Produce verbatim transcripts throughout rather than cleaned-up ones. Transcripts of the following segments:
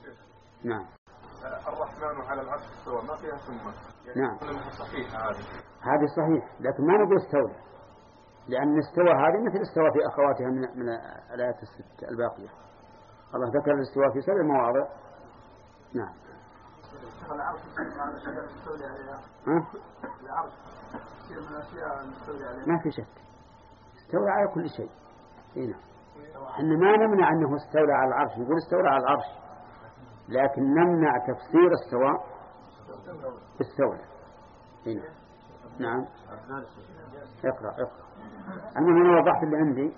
نعم. الرحمن على العرش استوى ما فيها ثم يعني نعم صحيح هذه هذه صحيح، لكن ما نقول استولى، لأن استوى هذه مثل استوى في أخواتها من من الآيات الست الباقية. الله ذكر الاستواء في سبع مواضع. نعم. العرش على الأشياء المستولى عليها. ها؟ العرش شيء من الأشياء المستولى عليها. ما في شك استولى على كل شيء. هنا إحنا ما نمنع أنه استولى على العرش، نقول استولى على العرش، لكن نمنع تفسير السواء استولى. هنا. نعم. اقرأ اقرأ. المهم أنا وضحت اللي عندي،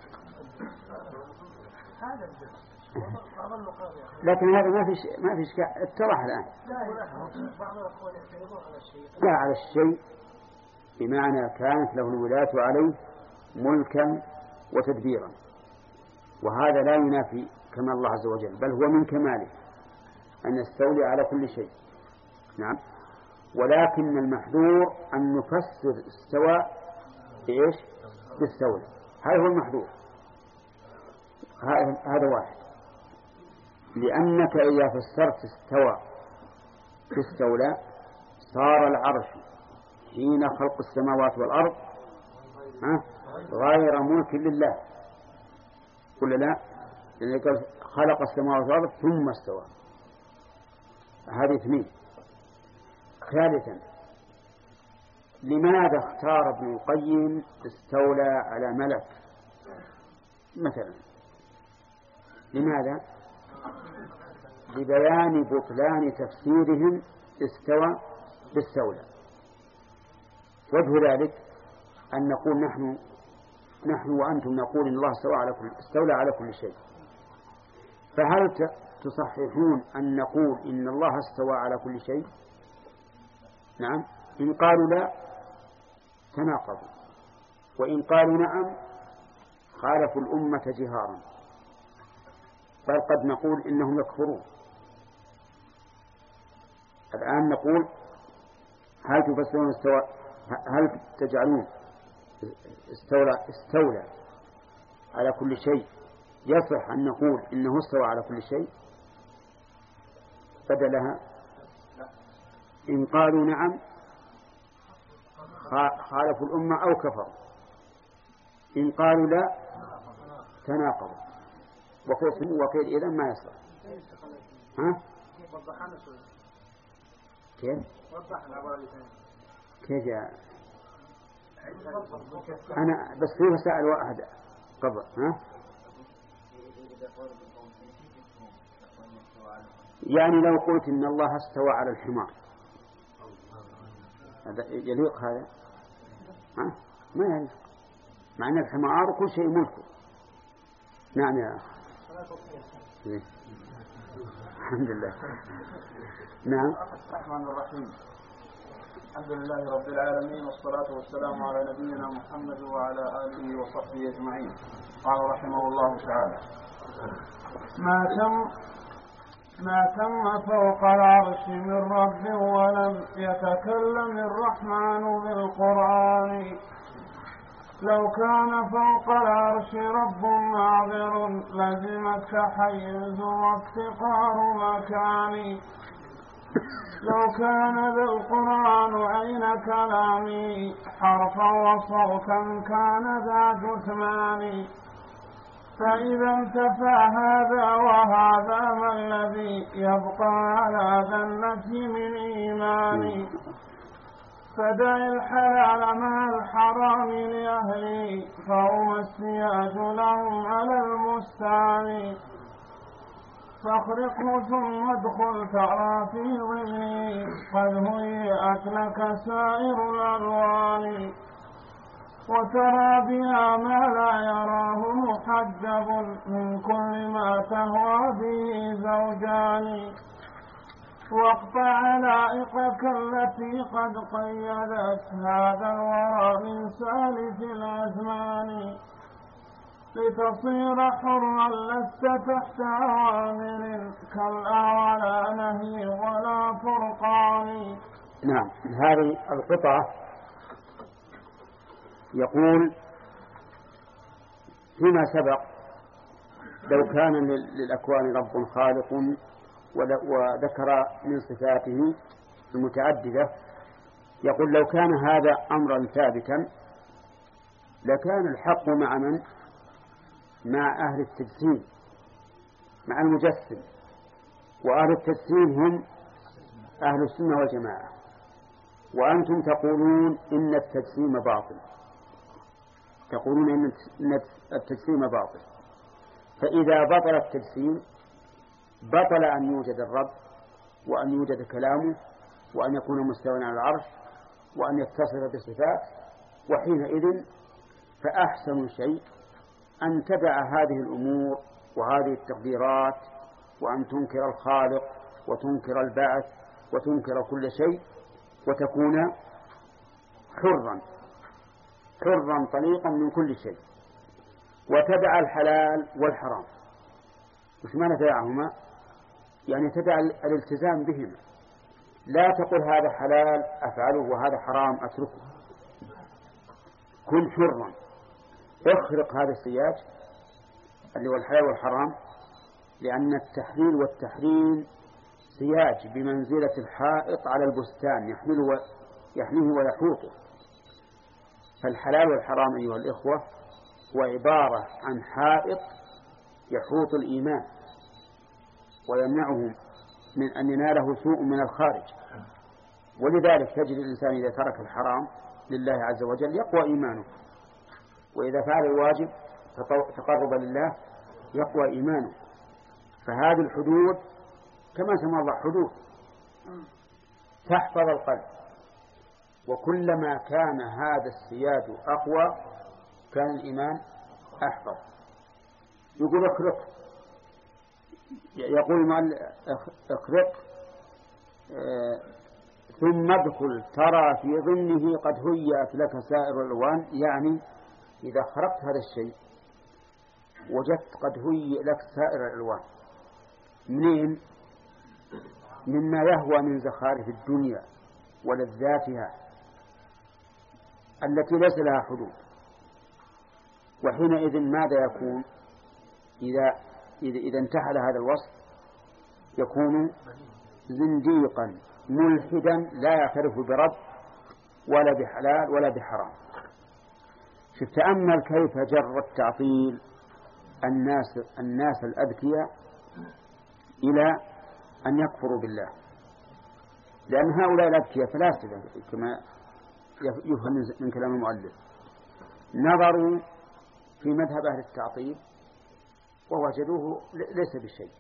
لكن هذا ما في ش... ما في شك اتضح الآن. لا على الشيء بمعنى كانت له الولاية عليه ملكا وتدبيرا، وهذا لا ينافي كمال الله عز وجل، بل هو من كماله أن يستولي على كل شيء. نعم. ولكن المحذور أن نفسر استواء بإيش؟ بالستولى. هذا هو المحذور، هذا واحد، لأنك إذا فسرت استوى باستولى صار العرش حين خلق السماوات والأرض غير ملك لله، ولا لا؟ لأنه خلق السماوات والأرض ثم استوى. هذه اثنين. ثالثا، لماذا اختار ابن القيم استولى على ملك مثلا؟ لماذا؟ لبيان بطلان تفسيرهم استوى بالستولى. وجه ذلك أن نقول نحن نحن وأنتم نقول إن الله استوى على كل استولى على كل شيء، فهل تصححون أن نقول إن الله استوى على كل شيء؟ نعم. إن قالوا لا تناقضوا، وإن قالوا نعم خالفوا الأمة جهارا، بل قد نقول إنهم يكفرون. الآن نقول هل تفسرون استوى، هل تجعلون استولى استولى على كل شيء يصح أن نقول إنه استوى على كل شيء بدلها؟ إن قالوا نعم خالفوا الأمة أو كفروا، إن قالوا لا تناقضوا. وقيل إذن ما يصح. ها؟ كيف؟ كيف يا أنا بس فيه سأل واحد قبل. ها؟ يعني لو قلت إن الله استوى على الحمار هذا يليق هذا؟ ها؟ ما يليق، مع أن الحمار كل شيء ملكه. نعم يا أخي. الحمد لله. نعم. الرحمن الرحيم. الحمد لله رب العالمين، والصلاة والسلام على نبينا محمد وعلى آله وصحبه أجمعين. قال رحمه الله تعالى: ما تم ما تم فوق العرش من رب ولم يتكلم الرحمن بالقرآن. لو كان فوق العرش رب ناظر لزم التحيز وافتقار مكان. لو كان ذا القرآن عين كلامي حرفا وصوتا كان ذا جثمان. فإذا انتفى هذا وهذا ما الذي يبقى على ذا النفي من إيمان. فدع الحلال مع الحرام لأهلي فهو السياج لهم على المستعان. فاخرقه ثم ادخل ترى في ظلي قد هيئت لك سائر الألوان. وترى بها ما لا يراه محجب من كل ما تهوى به زوجان. واقطع علائقك التي قد قيدت هذا الورى من سالف الأزمان. لتصير حرا لست تحت أوامر كلا ولا نهي ولا فرقان. نعم. هذه القطعة يقول فيما سبق: لو كان للأكوان رب خالق وذكر من صفاته المتعددة، يقول لو كان هذا أمرا ثابتا لكان الحق مع من؟ مع أهل التجسيم، مع المجسم. وأهل التجسيم هم أهل السنة والجماعة، وأنتم تقولون إن التجسيم باطل، تقولون إن التجسيم باطل. فإذا بطل التجسيم بطل أن يوجد الرب، وأن يوجد كلامه، وأن يكون مستوى على العرش، وأن يتصف بصفات. وحينئذ فأحسن شيء أن تدع هذه الأمور وهذه التقديرات، وأن تنكر الخالق وتنكر البعث وتنكر كل شيء، وتكون حرا حرا طليقا من كل شيء، وتدع الحلال والحرام. وش معنى تدعهما؟ يعني تدع الالتزام بهما، لا تقول هذا حلال أفعله وهذا حرام أتركه. كن حرا، اخرق هذا السياج اللي هو الحلال والحرام، لأن التحليل والتحريم سياج بمنزلة الحائط على البستان يحمله يحميه ويحوطه. فالحلال والحرام أيها الإخوة هو عبارة عن حائط يحوط الإيمان ويمنعه من أن يناله سوء من الخارج. ولذلك تجد الإنسان إذا ترك الحرام لله عز وجل يقوى إيمانه، وإذا فعل الواجب تقرب لله يقوى إيمانه. فهذه الحدود كما سمى الله حدود تحفظ القلب، وكلما كان هذا السياج أقوى كان الإيمان أحفظ. يقول اخرق، يقول المؤلف اخرق اه ثم ادخل ترى في ظنه قد هيأت لك سائر الألوان. يعني إذا خرقت هذا الشيء وجدت قد هيئ لك سائر الألوان. منين؟ مما يهوى من زخارف الدنيا ولذاتها التي ليس لها حدود. وحينئذ ماذا يكون؟ إذا إذا انتحل هذا الوصف يكون زنديقا ملحدا لا يعترف برب ولا بحلال ولا بحرام. شوف تأمل كيف جر التعطيل الناس الناس الأذكياء إلى أن يكفروا بالله، لأن هؤلاء الأذكياء فلاسفة كما يفهم من كلام المؤلف، نظروا في مذهب أهل التعطيل ووجدوه ليس بشيء،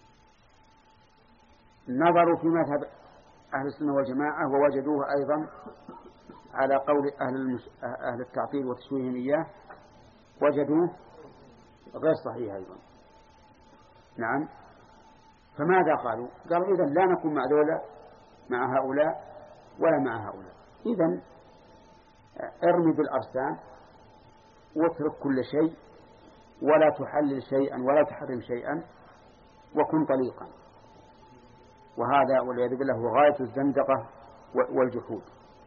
نظروا في مذهب أهل السنة والجماعة ووجدوه أيضا على قول أهل, المس... أهل التعطيل وتشويههم إياه وجدوه غير صحيح أيضا. نعم. فماذا قالوا؟ قالوا إذن لا نكون مع دولة مع هؤلاء ولا مع هؤلاء، إذن ارمي بالأرسام واترك كل شيء ولا تحلل شيئا ولا تحرم شيئا وكن طليقا. وهذا والعياذ بالله هو غاية الزندقة والجحود.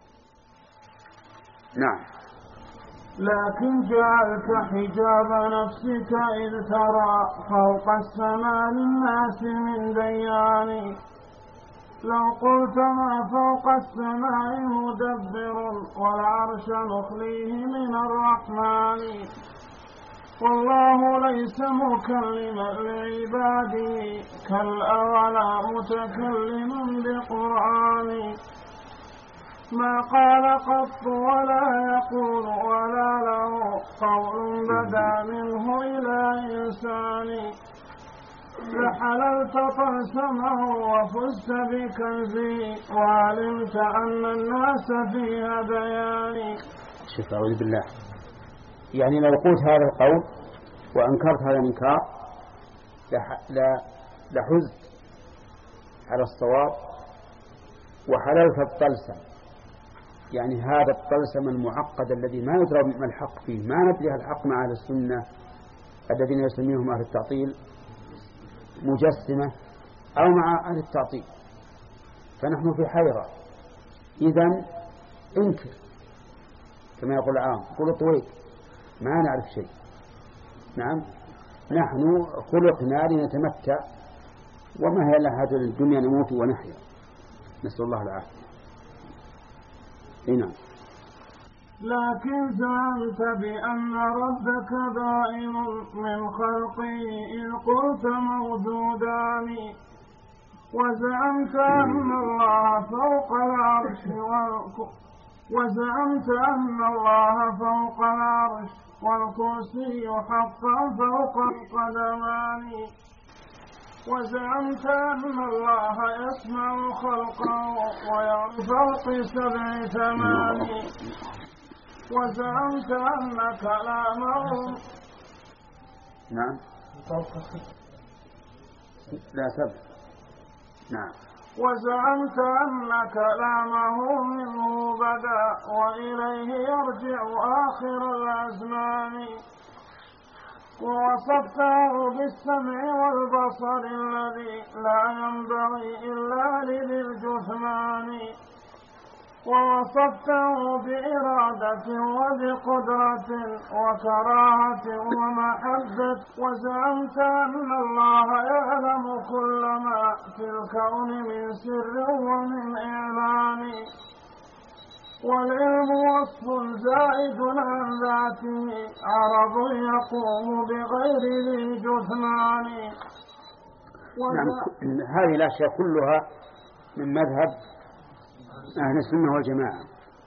نعم. لكن جعلت حجاب نفسك إذ ترى فوق السماء للناس من ديان. لو قلت ما فوق السماء مدبر والعرش نخليه من الرحمن. والله ليس مكلما لعباده كالأولى متكلم بقرآن. ما قال قط ولا يقول ولا له قول بدا منه إلى إنسان. لحللت طلسمه وفزت بكنزه وعلمت أن الناس في هذيان. شوف أعوذ بالله، يعني لو قلت هذا القول وأنكرت هذا الإنكار لحزت على الصواب وحللت الطلسم، يعني هذا الطلسم المعقد الذي ما يدرى ما الحق فيه، ما ندري الحق مع أهل السنة الذين يسميهم أهل التعطيل مجسمة أو مع أهل التعطيل، فنحن في حيرة. إذن انكر كما يقول العام، قل طويل ما نعرف شيء. نعم، نحن خلقنا لنتمتع وما هي إلا هذه الدنيا نموت ونحيا، نسأل الله العافية. نعم. لكن زعمت بأن ربك دائم من خلقه إن قلت موجودان، وزعمت أن الله فوق العرش وزعمت أن الله فوق العرش والكرسي حقا فوق القدمان، وزعمت أن الله يسمع خلقه ويرى فوق سبع ثمان، وزعمت أن كلامه نعم لا سبع نعم وزعمت أن كلامه منه بدأ وإليه يرجع آخر الأزمان، ووصفته بالسمع والبصر الذي لا ينبغي إلا لذي الجثمان، ووصفته بإرادة وبقدرة وكراهة ومحبة، وزعمت أن الله يعلم كل ما في الكون من سر ومن إعلان، والعلم وصف زائد عن ذاته عرض يقوم بغير ذي جثمان. نعم، هذه الأشياء كلها من مذهب أهل السنة والجماعة،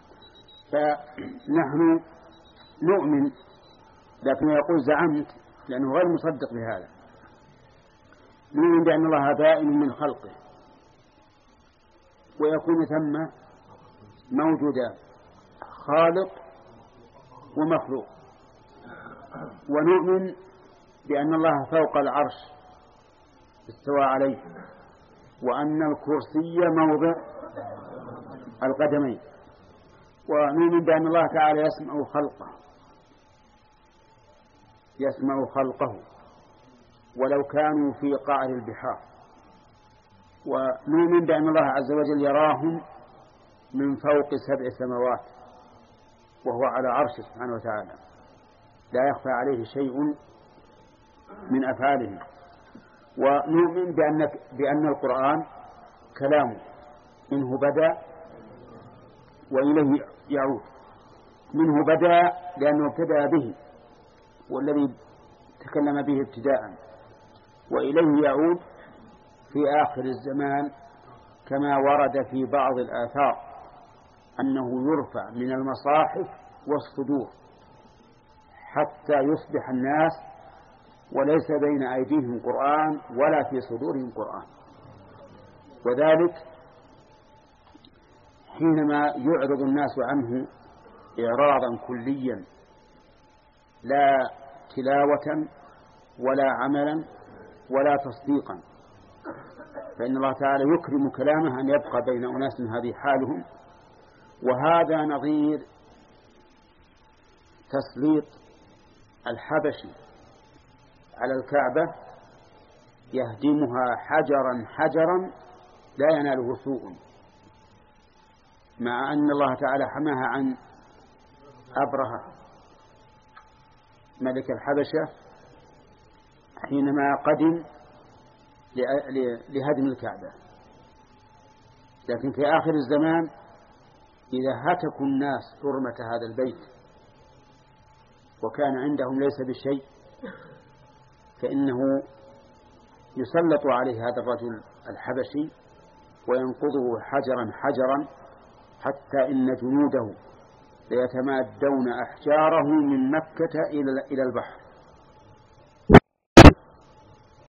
فنحن نؤمن، لكن يقول زعمت لأنه غير مصدق بهذا. نؤمن بأن الله دائم من خلقه ويكون ثم موجودا خالق ومخلوق، ونؤمن بأن الله فوق العرش استوى عليه، وأن الكرسي موضع القدمين، ونؤمن بأن الله تعالى يسمع خلقه يسمع خلقه ولو كانوا في قعر البحار، ونؤمن بأن الله عز وجل يراهم من فوق سبع سماوات وهو على عرشه سبحانه وتعالى لا يخفى عليه شيء من أفعاله، ونؤمن بأن, بأن القرآن كلامه منه بدأ وإليه يعود، منه بدأ لأنه ابتدأ به والذي تكلم به ابتداء، وإليه يعود في آخر الزمان كما ورد في بعض الآثار أنه يرفع من المصاحف والصدور حتى يصبح الناس وليس بين أيديهم قرآن ولا في صدورهم قرآن، وذلك حينما يعرض الناس عنه إعراضا كليا لا تلاوة ولا عملا ولا تصديقا، فإن الله تعالى يكرم كلامه أن يبقى بين أناس هذه حالهم. وهذا نظير تسليط الحبشي على الكعبة يهدمها حجرا حجرا لا يناله سوء، مع أن الله تعالى حماها عن أبرهة ملك الحبشة حينما قدم لهدم الكعبة. لكن في آخر الزمان إذا هتكوا الناس حرمة هذا البيت وكان عندهم ليس بشيء فإنه يسلط عليه هذا الرجل الحبشي وينقضه حجرا حجرا حتى إن جنوده ليتمادون أحجاره من مكة إلى البحر